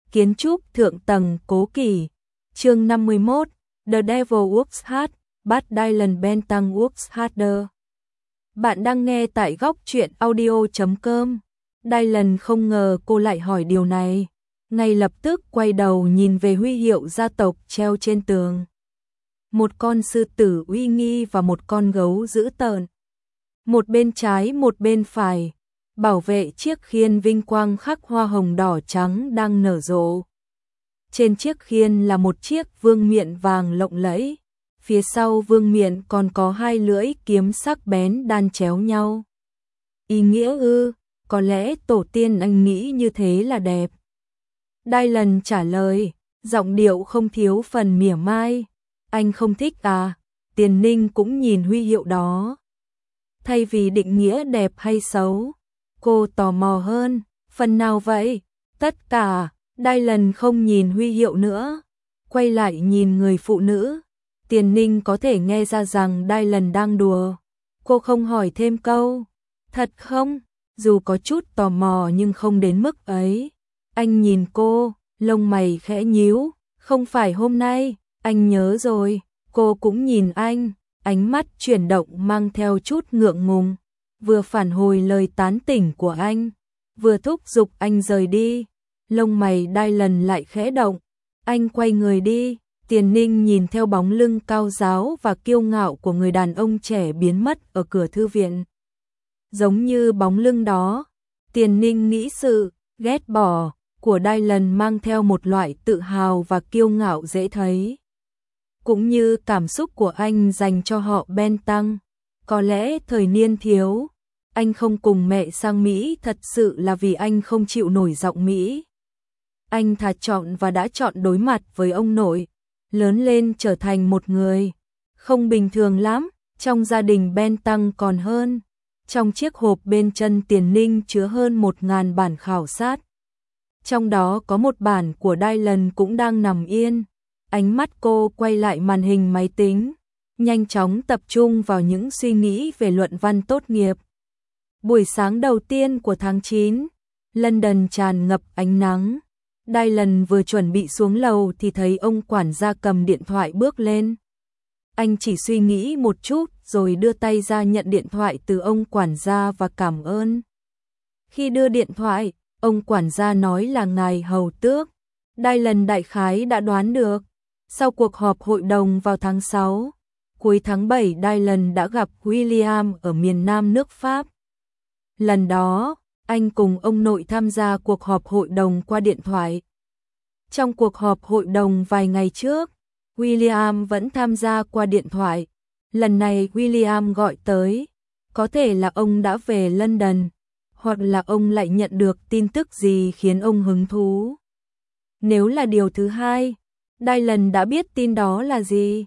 kiến trúc thượng tầng cố kỳ. Chương 51, The Devil Works Hard, Bad Dylan Bentang Works Harder. Bạn đang nghe tại góc truyện audio.com. Dylan không ngờ cô lại hỏi điều này, ngay lập tức quay đầu nhìn về huy hiệu gia tộc treo trên tường. Một con sư tử uy nghi và một con gấu dữ tợn. Một bên trái một bên phải, bảo vệ chiếc khiên vinh quang khắc hoa hồng đỏ trắng đang nở rộ. Trên chiếc khiên là một chiếc vương miện vàng lộng lẫy, phía sau vương miện còn có hai lưỡi kiếm sắc bén đan chéo nhau. Ý nghĩa ư? Có lẽ tổ tiên anh nghĩ như thế là đẹp. Dylan trả lời, giọng điệu không thiếu phần mỉa mai. Anh không thích à? Tiền Ninh cũng nhìn huy hiệu đó. Thay vì định nghĩa đẹp hay xấu, cô tò mò hơn. Phần nào vậy? Tất cả. Dylan không nhìn huy hiệu nữa, quay lại nhìn người phụ nữ. Tiền Ninh có thể nghe ra rằng Dylan đang đùa. Cô không hỏi thêm câu. Thật không? Dù có chút tò mò nhưng không đến mức ấy. Anh nhìn cô, lông mày khẽ nhíu. Không phải hôm nay, anh nhớ rồi. Cô cũng nhìn anh, ánh mắt chuyển động mang theo chút ngượng ngùng. Vừa phản hồi lời tán tỉnh của anh, vừa thúc giục anh rời đi. Lông mày Dylan lại khẽ động. Anh quay người đi. Tiền Ninh nhìn theo bóng lưng cao ráo và kiêu ngạo của người đàn ông trẻ biến mất ở cửa thư viện. Giống như bóng lưng đó, Tiền Ninh nghĩ sự ghét bỏ của Dylan mang theo một loại tự hào và kiêu ngạo dễ thấy. Cũng như cảm xúc của anh dành cho họ Bentang. Có lẽ thời niên thiếu, anh không cùng mẹ sang Mỹ thật sự là vì anh không chịu nổi giọng Mỹ. Anh thà chọn và đã chọn đối mặt với ông nội, lớn lên trở thành một người không bình thường lắm, trong gia đình Bentang còn hơn. Trong chiếc hộp bên chân Tiền Ninh chứa hơn 1000 bản khảo sát. Trong đó có một bản của Dylan cũng đang nằm yên. Ánh mắt cô quay lại màn hình máy tính, nhanh chóng tập trung vào những suy nghĩ về luận văn tốt nghiệp. Buổi sáng đầu tiên của tháng 9, London tràn ngập ánh nắng. Dylan vừa chuẩn bị xuống lầu thì thấy ông quản gia cầm điện thoại bước lên. Anh chỉ suy nghĩ một chút rồi đưa tay ra nhận điện thoại từ ông quản gia và cảm ơn. Khi đưa điện thoại, ông quản gia nói là ngài hầu tước. Dylan đại khái đã đoán được. Sau cuộc họp hội đồng vào tháng 6, cuối tháng 7 Dylan đã gặp William ở miền Nam nước Pháp. Lần đó, anh cùng ông nội tham gia cuộc họp hội đồng qua điện thoại. Trong cuộc họp hội đồng vài ngày trước, William vẫn tham gia qua điện thoại. Lần này William gọi tới, có thể là ông đã về London, hoặc là ông lại nhận được tin tức gì khiến ông hứng thú. Nếu là điều thứ hai, Dylan đã biết tin đó là gì.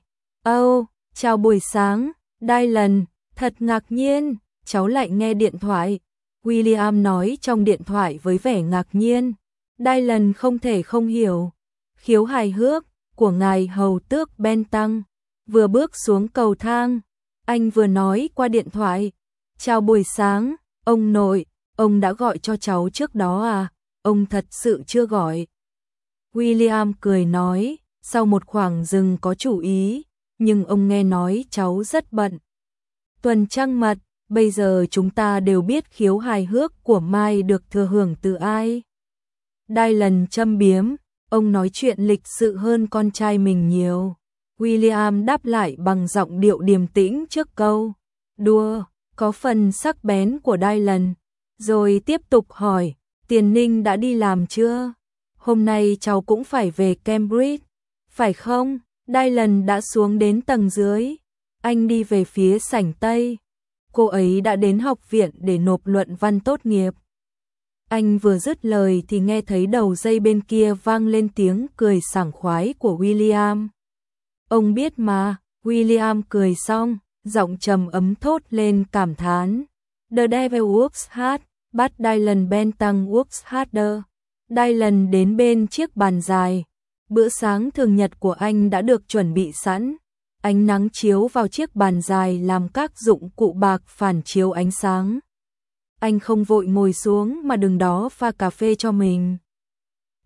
Chào buổi sáng, Dylan, thật ngạc nhiên, cháu lại nghe điện thoại. William nói trong điện thoại với vẻ ngạc nhiên. Dylan không thể không hiểu. Khiếu hài hước của ngài hầu tước Bentang. Vừa bước xuống cầu thang, anh vừa nói qua điện thoại. Chào buổi sáng, ông nội, ông đã gọi cho cháu trước đó à? Ông thật sự chưa gọi. William cười nói, sau một khoảng dừng có chủ ý, nhưng ông nghe nói cháu rất bận. Tuần trăng mật, bây giờ chúng ta đều biết khiếu hài hước của Mai được thừa hưởng từ ai. Dylan châm biếm, ông nói chuyện lịch sự hơn con trai mình nhiều. William đáp lại bằng giọng điệu điềm tĩnh trước câu đùa, có phần sắc bén của Dylan. Rồi tiếp tục hỏi, Tiền Ninh đã đi làm chưa? Hôm nay cháu cũng phải về Cambridge, phải không? Dylan đã xuống đến tầng dưới. Anh đi về phía sảnh Tây. Cô ấy đã đến học viện để nộp luận văn tốt nghiệp. Anh vừa dứt lời thì nghe thấy đầu dây bên kia vang lên tiếng cười sảng khoái của William. Ông biết mà. William cười xong, giọng trầm ấm thốt lên cảm thán. The devil works hard, but Dylan Bentang works harder. Dylan đến bên chiếc bàn dài. Bữa sáng thường nhật của anh đã được chuẩn bị sẵn. Ánh nắng chiếu vào chiếc bàn dài làm các dụng cụ bạc phản chiếu ánh sáng. Anh không vội ngồi xuống mà đứng đó pha cà phê cho mình.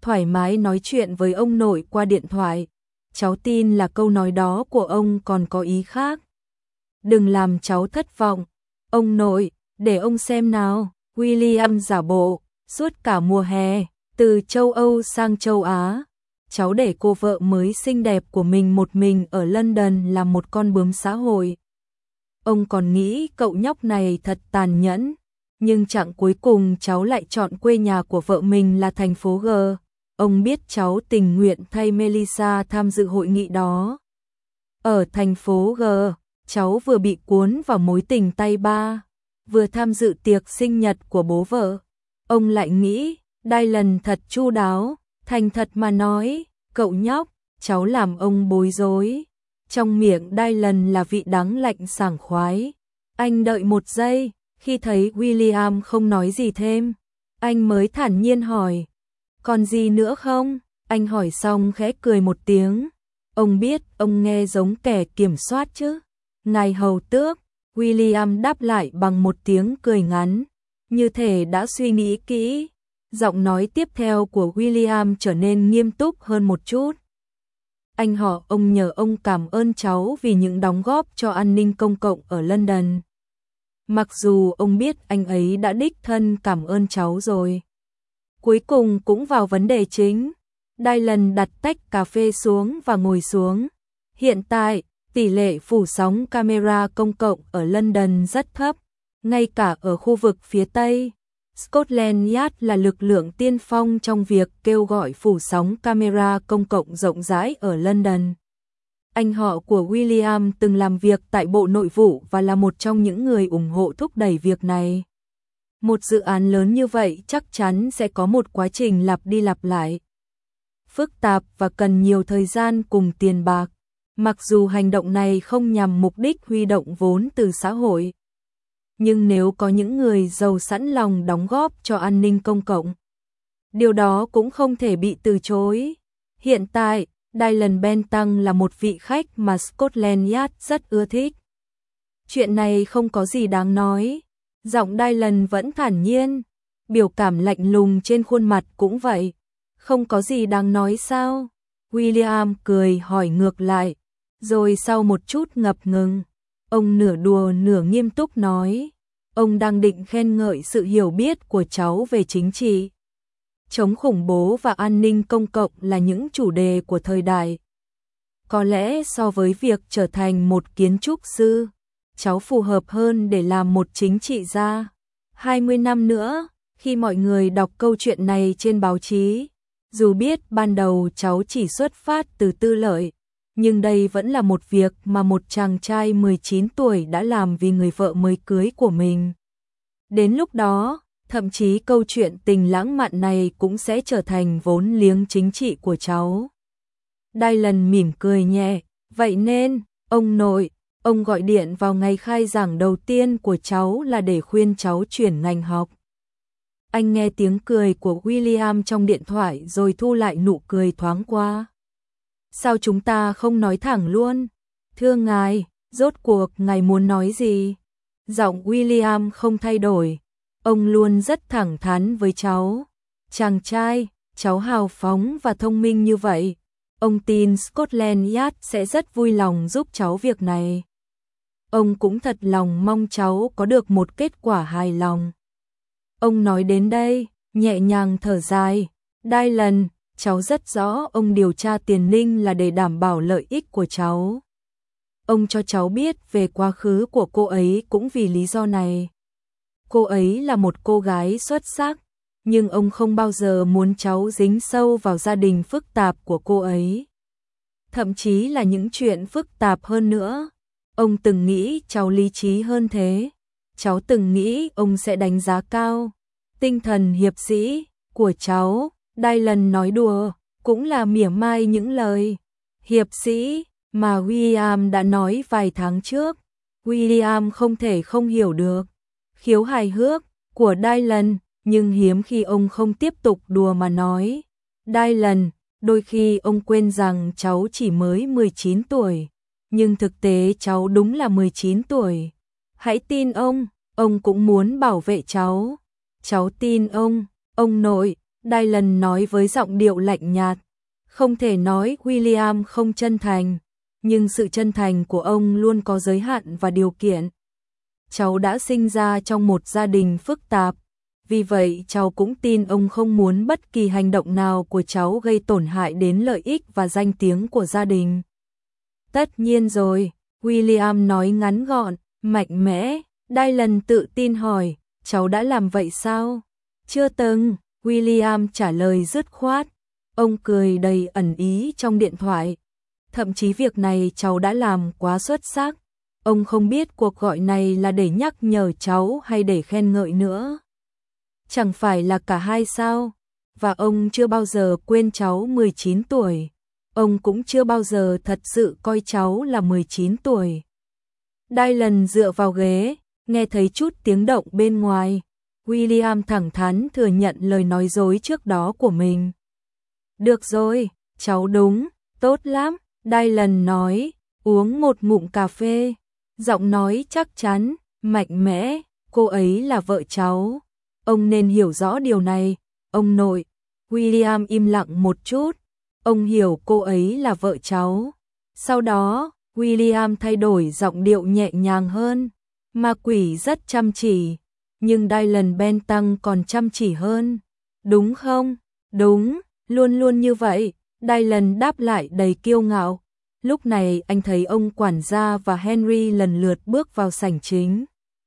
thoải mái nói chuyện với ông nội qua điện thoại. Cháu tin là câu nói đó của ông còn có ý khác. Đừng làm cháu thất vọng. Ông nội, để ông xem nào. William giả bộ, suốt cả mùa hè, từ châu Âu sang châu Á. Cháu để cô vợ mới xinh đẹp của mình một mình ở London làm một con bướm xã hội. Ông còn nghĩ cậu nhóc này thật tàn nhẫn. Nhưng chặng cuối cùng cháu lại chọn quê nhà của vợ mình là thành phố G. Ông biết cháu tình nguyện thay Melissa tham dự hội nghị đó. Ở thành phố G, cháu vừa bị cuốn vào mối tình tay ba, vừa tham dự tiệc sinh nhật của bố vợ. Ông lại nghĩ, Dylan thật chu đáo, thành thật mà nói, cậu nhóc, cháu làm ông bối rối. Trong miệng Dylan là vị đắng lạnh sảng khoái. Anh đợi một giây, khi thấy William không nói gì thêm, anh mới thản nhiên hỏi, còn gì nữa không? Anh hỏi xong khẽ cười một tiếng. Ông biết ông nghe giống kẻ kiểm soát chứ. Ngài hầu tước, William đáp lại bằng một tiếng cười ngắn, như thể đã suy nghĩ kỹ. Giọng nói tiếp theo của William trở nên nghiêm túc hơn một chút. Anh họ ông nhờ ông cảm ơn cháu vì những đóng góp cho an ninh công cộng ở London. Mặc dù ông biết anh ấy đã đích thân cảm ơn cháu rồi. Cuối cùng cũng vào vấn đề chính. Dylan đặt tách cà phê xuống và ngồi xuống. Hiện tại, tỷ lệ phủ sóng camera công cộng ở London rất thấp, ngay cả ở khu vực phía Tây. Scotland Yard là lực lượng tiên phong trong việc kêu gọi phủ sóng camera công cộng rộng rãi ở London. Anh họ của William từng làm việc tại Bộ Nội vụ và là một trong những người ủng hộ thúc đẩy việc này. Một dự án lớn như vậy chắc chắn sẽ có một quá trình lặp đi lặp lại, phức tạp và cần nhiều thời gian cùng tiền bạc. Mặc dù hành động này không nhằm mục đích huy động vốn từ xã hội, nhưng nếu có những người giàu sẵn lòng đóng góp cho an ninh công cộng, điều đó cũng không thể bị từ chối. Hiện tại, Dylan Benton là một vị khách mà Scotland Yard rất ưa thích. Chuyện này không có gì đáng nói. Giọng Dylan vẫn thản nhiên, biểu cảm lạnh lùng trên khuôn mặt cũng vậy. Không có gì đáng nói sao? William cười hỏi ngược lại, rồi sau một chút ngập ngừng, ông nửa đùa nửa nghiêm túc nói, ông đang định khen ngợi sự hiểu biết của cháu về chính trị. Chống khủng bố và an ninh công cộng là những chủ đề của thời đại. Có lẽ so với việc trở thành một kiến trúc sư, cháu phù hợp hơn để làm một chính trị gia. 20 năm nữa, khi mọi người đọc câu chuyện này trên báo chí, dù biết ban đầu cháu chỉ xuất phát từ tư lợi, nhưng đây vẫn là một việc mà một chàng trai 19 tuổi đã làm vì người vợ mới cưới của mình. Đến lúc đó, thậm chí câu chuyện tình lãng mạn này cũng sẽ trở thành vốn liếng chính trị của cháu. Dylan mỉm cười nhẹ, vậy nên, ông nội, ông gọi điện vào ngày khai giảng đầu tiên của cháu là để khuyên cháu chuyển ngành học. Anh nghe tiếng cười của William trong điện thoại rồi thu lại nụ cười thoáng qua. Sao chúng ta không nói thẳng luôn? Thưa ngài, rốt cuộc ngài muốn nói gì? Giọng William không thay đổi. Ông luôn rất thẳng thắn với cháu. Chàng trai, cháu hào phóng và thông minh như vậy. Ông tin Scotland Yard sẽ rất vui lòng giúp cháu việc này. Ông cũng thật lòng mong cháu có được một kết quả hài lòng. Ông nói đến đây, nhẹ nhàng thở dài. Dylan, cháu rất rõ ông điều tra Tiền Ninh là để đảm bảo lợi ích của cháu. Ông cho cháu biết về quá khứ của cô ấy cũng vì lý do này. Cô ấy là một cô gái xuất sắc, nhưng ông không bao giờ muốn cháu dính sâu vào gia đình phức tạp của cô ấy. Thậm chí là những chuyện phức tạp hơn nữa. Ông từng nghĩ cháu lý trí hơn thế. Cháu từng nghĩ ông sẽ đánh giá cao tinh thần hiệp sĩ của cháu. Dylan nói đùa, cũng là mỉa mai những lời hiệp sĩ mà William đã nói vài tháng trước. William không thể không hiểu được khiếu hài hước của Dylan, nhưng hiếm khi ông không tiếp tục đùa mà nói. Dylan, đôi khi ông quên rằng cháu chỉ mới 19 tuổi, nhưng thực tế cháu đúng là 19 tuổi. Hãy tin ông cũng muốn bảo vệ cháu. Cháu tin ông nội. Dylan nói với giọng điệu lạnh nhạt. Không thể nói William không chân thành, nhưng sự chân thành của ông luôn có giới hạn và điều kiện. Cháu đã sinh ra trong một gia đình phức tạp, vì vậy cháu cũng tin ông không muốn bất kỳ hành động nào của cháu gây tổn hại đến lợi ích và danh tiếng của gia đình. Tất nhiên rồi, William nói ngắn gọn, mạnh mẽ. Dylan tự tin hỏi, cháu đã làm vậy sao? Chưa từng, William trả lời dứt khoát. Ông cười đầy ẩn ý trong điện thoại. Thậm chí việc này cháu đã làm quá xuất sắc. Ông không biết cuộc gọi này là để nhắc nhở cháu hay để khen ngợi nữa. Chẳng phải là cả hai sao? Và ông chưa bao giờ quên cháu 19 tuổi. Ông cũng chưa bao giờ thật sự coi cháu là 19 tuổi. Dylan dựa vào ghế, nghe thấy chút tiếng động bên ngoài. William thẳng thắn thừa nhận lời nói dối trước đó của mình. Được rồi, cháu đúng, tốt lắm, Dylan nói, uống một ngụm cà phê. Giọng nói chắc chắn, mạnh mẽ, cô ấy là vợ cháu. Ông nên hiểu rõ điều này, ông nội. William im lặng một chút. Ông hiểu cô ấy là vợ cháu. Sau đó, William thay đổi giọng điệu nhẹ nhàng hơn. Ma quỷ rất chăm chỉ, nhưng Dylan Benton còn chăm chỉ hơn. Đúng không? Đúng, luôn luôn như vậy. Dylan đáp lại đầy kiêu ngạo. Lúc này anh thấy ông quản gia và Henry lần lượt bước vào sảnh chính.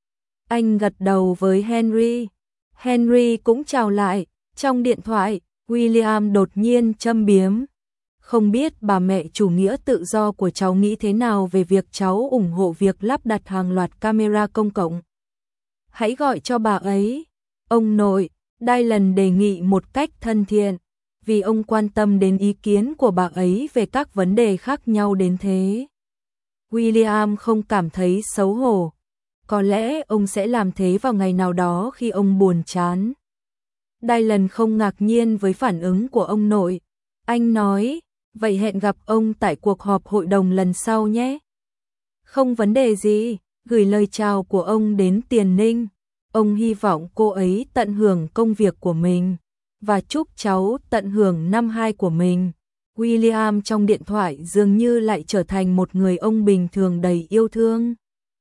Anh gật đầu với Henry. Henry cũng chào lại. Trong điện thoại, William đột nhiên châm biếm. Không biết bà mẹ chủ nghĩa tự do của cháu nghĩ thế nào về việc cháu ủng hộ việc lắp đặt hàng loạt camera công cộng. Hãy gọi cho bà ấy. Ông nội, Dylan đề nghị một cách thân thiện, vì ông quan tâm đến ý kiến của bà ấy về các vấn đề khác nhau đến thế. William không cảm thấy xấu hổ. Có lẽ ông sẽ làm thế vào ngày nào đó khi ông buồn chán. Dylan không ngạc nhiên với phản ứng của ông nội. Anh nói, vậy hẹn gặp ông tại cuộc họp hội đồng lần sau nhé. Không vấn đề gì, gửi lời chào của ông đến Tiền Ninh. Ông hy vọng cô ấy tận hưởng công việc của mình, và chúc cháu tận hưởng năm 2 của mình. William trong điện thoại dường như lại trở thành một người ông bình thường đầy yêu thương.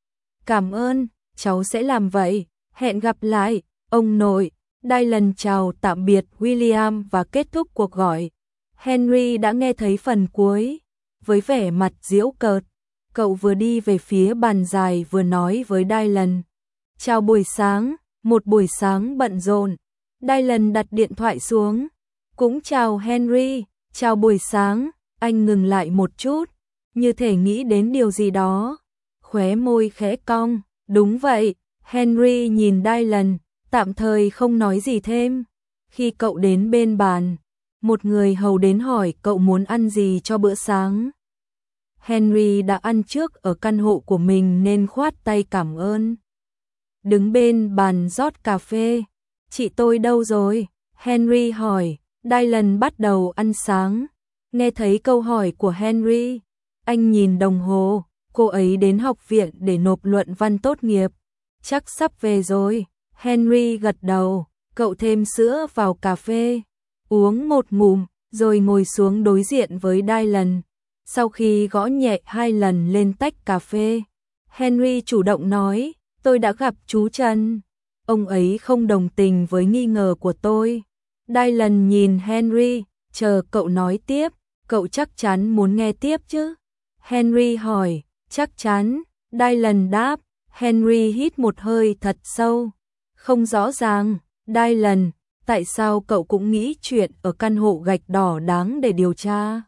Cảm ơn, cháu sẽ làm vậy, hẹn gặp lại, ông nội. Dylan chào tạm biệt William và kết thúc cuộc gọi. Henry đã nghe thấy phần cuối. Với vẻ mặt giễu cợt, cậu vừa đi về phía bàn dài vừa nói với Dylan. Chào buổi sáng, một buổi sáng bận rộn. Dylan đặt điện thoại xuống. Cũng chào Henry, chào buổi sáng. Anh ngừng lại một chút, như thể nghĩ đến điều gì đó. Khóe môi khẽ cong. Đúng vậy, Henry nhìn Dylan, tạm thời không nói gì thêm. Khi cậu đến bên bàn, một người hầu đến hỏi cậu muốn ăn gì cho bữa sáng. Henry đã ăn trước ở căn hộ của mình nên khoát tay cảm ơn. Đứng bên bàn rót cà phê. Chị tôi đâu rồi? Henry hỏi. Dylan bắt đầu ăn sáng. Nghe thấy câu hỏi của Henry, anh nhìn đồng hồ. Cô ấy đến học viện để nộp luận văn tốt nghiệp. Chắc sắp về rồi. Henry gật đầu. Cậu thêm sữa vào cà phê, uống một ngụm, rồi ngồi xuống đối diện với Dylan. Sau khi gõ nhẹ 2 lần lên tách cà phê, Henry chủ động nói, tôi đã gặp chú Trần. Ông ấy không đồng tình với nghi ngờ của tôi. Dylan nhìn Henry, chờ cậu nói tiếp, cậu chắc chắn muốn nghe tiếp chứ? Henry hỏi, chắc chắn. Dylan đáp. Henry hít một hơi thật sâu. Không rõ ràng. Dylan, tại sao cậu cũng nghĩ chuyện ở căn hộ gạch đỏ đáng để điều tra?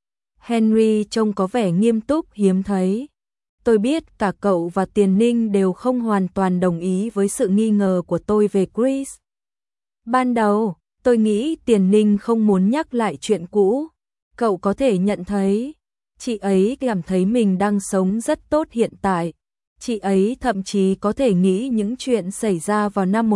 Henry trông có vẻ nghiêm túc hiếm thấy. Tôi biết cả cậu và Tiền Ninh đều không hoàn toàn đồng ý với sự nghi ngờ của tôi về Chris. Ban đầu, tôi nghĩ Tiền Ninh không muốn nhắc lại chuyện cũ. Cậu có thể nhận thấy, chị ấy cảm thấy mình đang sống rất tốt hiện tại. Chị ấy thậm chí có thể nghĩ những chuyện xảy ra vào năm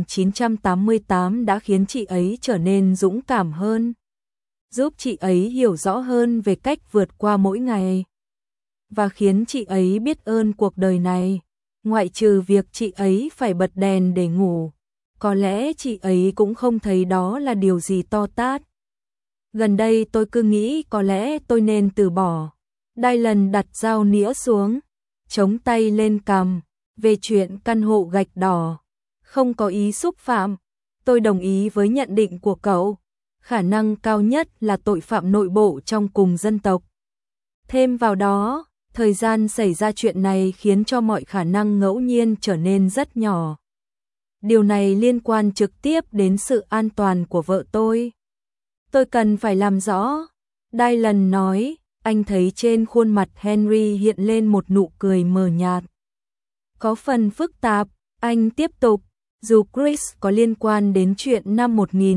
1988 đã khiến chị ấy trở nên dũng cảm hơn, giúp chị ấy hiểu rõ hơn về cách vượt qua mỗi ngày, và khiến chị ấy biết ơn cuộc đời này, ngoại trừ việc chị ấy phải bật đèn để ngủ. Có lẽ chị ấy cũng không thấy đó là điều gì to tát. Gần đây tôi cứ nghĩ có lẽ tôi nên từ bỏ. Dylan đặt dao nĩa xuống, chống tay lên cằm. Về chuyện căn hộ gạch đỏ, không có ý xúc phạm. Tôi đồng ý với nhận định của cậu. Khả năng cao nhất là tội phạm nội bộ trong cùng dân tộc. Thêm vào đó, thời gian xảy ra chuyện này khiến cho mọi khả năng ngẫu nhiên trở nên rất nhỏ. Điều này liên quan trực tiếp đến sự an toàn của vợ tôi. Tôi cần phải làm rõ. Dylan nói, anh thấy trên khuôn mặt Henry hiện lên một nụ cười mờ nhạt. Có phần phức tạp, anh tiếp tục, dù Chris có liên quan đến chuyện năm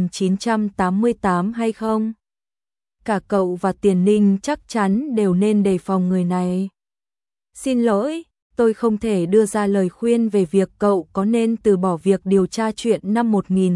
1988 hay không. Cả cậu và Tiền Ninh chắc chắn đều nên đề phòng người này. Xin lỗi, tôi không thể đưa ra lời khuyên về việc cậu có nên từ bỏ việc điều tra chuyện năm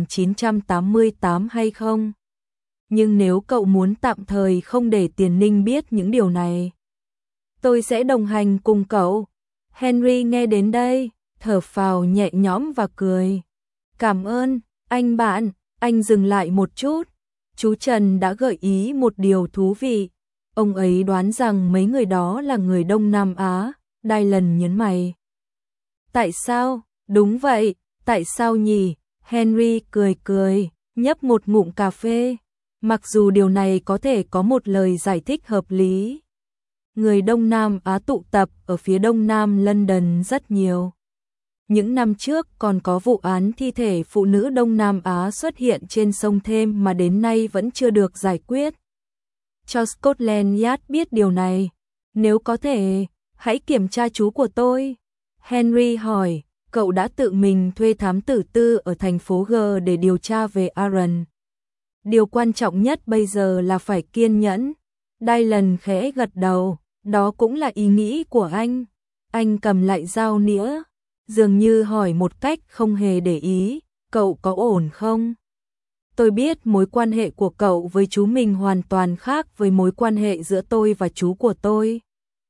1988 hay không. Nhưng nếu cậu muốn tạm thời không để Tiền Ninh biết những điều này, tôi sẽ đồng hành cùng cậu. Henry nghe đến đây, thở phào nhẹ nhõm và cười. Cảm ơn, anh bạn. Anh dừng lại một chút. Chú Trần đã gợi ý một điều thú vị. Ông ấy đoán rằng mấy người đó là người Đông Nam Á. Dylan nhấn mày. Tại sao? Đúng vậy, tại sao nhỉ? Henry cười cười, nhấp một ngụm cà phê. Mặc dù điều này có thể có một lời giải thích hợp lý. Người Đông Nam Á tụ tập ở phía đông nam London rất nhiều. Những năm trước còn có vụ án thi thể phụ nữ Đông Nam Á xuất hiện trên sông Thêm mà đến nay vẫn chưa được giải quyết. Cho Scotland Yard biết điều này. Nếu có thể, hãy kiểm tra chú của tôi. Henry hỏi, cậu đã tự mình thuê thám tử tư ở thành phố G để điều tra về Aaron. Điều quan trọng nhất bây giờ là phải kiên nhẫn. Dylan khẽ gật đầu, đó cũng là ý nghĩ của anh. Anh cầm lại dao nĩa, dường như hỏi một cách không hề để ý, cậu có ổn không? Tôi biết mối quan hệ của cậu với chú mình hoàn toàn khác với mối quan hệ giữa tôi và chú của tôi.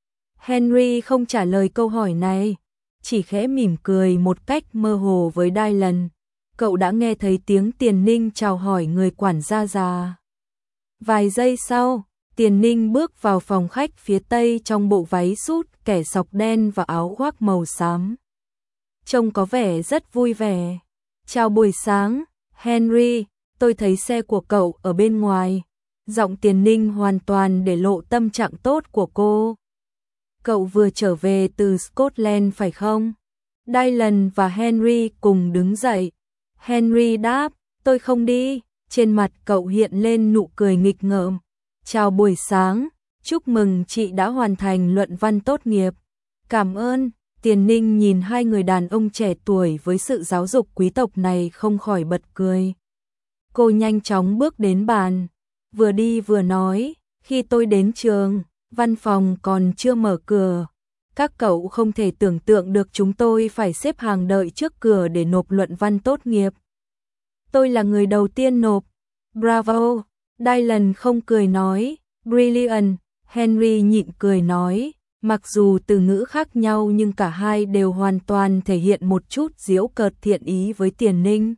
Henry không trả lời câu hỏi này, chỉ khẽ mỉm cười một cách mơ hồ với Dylan. Cậu đã nghe thấy tiếng Tiền Ninh chào hỏi người quản gia già. Vài giây sau, Tiền Ninh bước vào phòng khách phía tây trong bộ váy sút kẻ sọc đen và áo khoác màu xám. Trông có vẻ rất vui vẻ. Chào buổi sáng, Henry, tôi thấy xe của cậu ở bên ngoài. Giọng Tiền Ninh hoàn toàn để lộ tâm trạng tốt của cô. Cậu vừa trở về từ Scotland phải không? Dylan và Henry cùng đứng dậy. Henry đáp, tôi không đi. Trên mặt cậu hiện lên nụ cười nghịch ngợm. Chào buổi sáng, chúc mừng chị đã hoàn thành luận văn tốt nghiệp. Cảm ơn. Tiền Ninh nhìn hai người đàn ông trẻ tuổi với sự giáo dục quý tộc này không khỏi bật cười. Cô nhanh chóng bước đến bàn, vừa đi vừa nói, khi tôi đến trường, văn phòng còn chưa mở cửa. Các cậu không thể tưởng tượng được chúng tôi phải xếp hàng đợi trước cửa để nộp luận văn tốt nghiệp. Tôi là người đầu tiên nộp. Bravo! Dylan không cười nói, brilliant. Henry nhịn cười nói, mặc dù từ ngữ khác nhau nhưng cả hai đều hoàn toàn thể hiện một chút giễu cợt thiện ý với Tiền Ninh.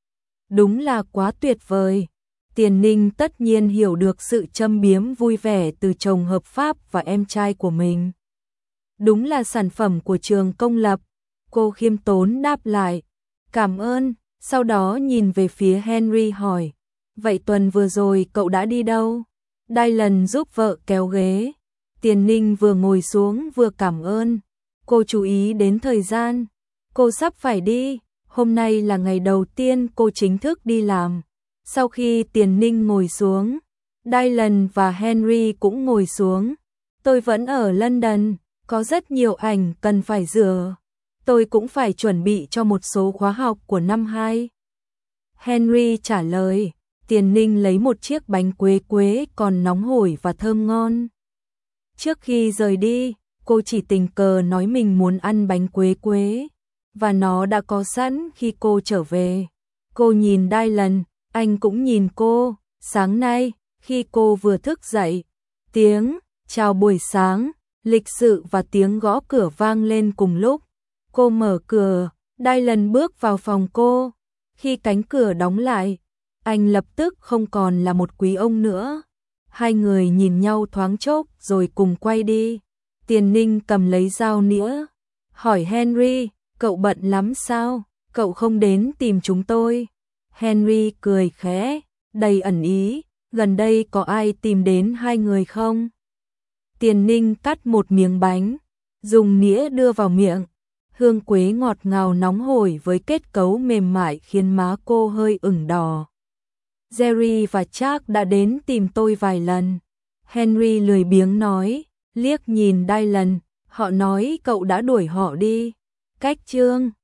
Đúng là quá tuyệt vời. Tiền Ninh tất nhiên hiểu được sự châm biếm vui vẻ từ chồng hợp pháp và em trai của mình. Đúng là sản phẩm của trường công lập. Cô khiêm tốn đáp lại, cảm ơn. Sau đó nhìn về phía Henry hỏi, vậy tuần vừa rồi cậu đã đi đâu? Dylan giúp vợ kéo ghế. Tiền Ninh vừa ngồi xuống vừa cảm ơn. Cô chú ý đến thời gian. Cô sắp phải đi. Hôm nay là ngày đầu tiên cô chính thức đi làm. Sau khi Tiền Ninh ngồi xuống, Dylan và Henry cũng ngồi xuống. Tôi vẫn ở London, có rất nhiều ảnh cần phải rửa. Tôi cũng phải chuẩn bị cho một số khóa học của năm 2. Henry trả lời. Tiền Ninh lấy một chiếc bánh quế quế còn nóng hổi và thơm ngon. Trước khi rời đi, cô chỉ tình cờ nói mình muốn ăn bánh quế quế, và nó đã có sẵn khi cô trở về. Cô nhìn Dylan, anh cũng nhìn cô. Sáng nay, khi cô vừa thức dậy, tiếng chào buổi sáng, lịch sự và tiếng gõ cửa vang lên cùng lúc. Cô mở cửa, Dylan bước vào phòng cô. Khi cánh cửa đóng lại, anh lập tức không còn là một quý ông nữa. Hai người nhìn nhau thoáng chốc rồi cùng quay đi. Tiền Ninh cầm lấy dao nĩa, hỏi Henry, cậu bận lắm sao? Cậu không đến tìm chúng tôi? Henry cười khẽ, đầy ẩn ý, gần đây có ai tìm đến hai người không? Tiền Ninh cắt một miếng bánh, dùng nĩa đưa vào miệng. Hương quế ngọt ngào nóng hổi với kết cấu mềm mại khiến má cô hơi ửng đỏ. Jerry và Charles đã đến tìm tôi vài lần. Henry lười biếng nói, liếc nhìn Dylan, họ nói cậu đã đuổi họ đi. Cách chương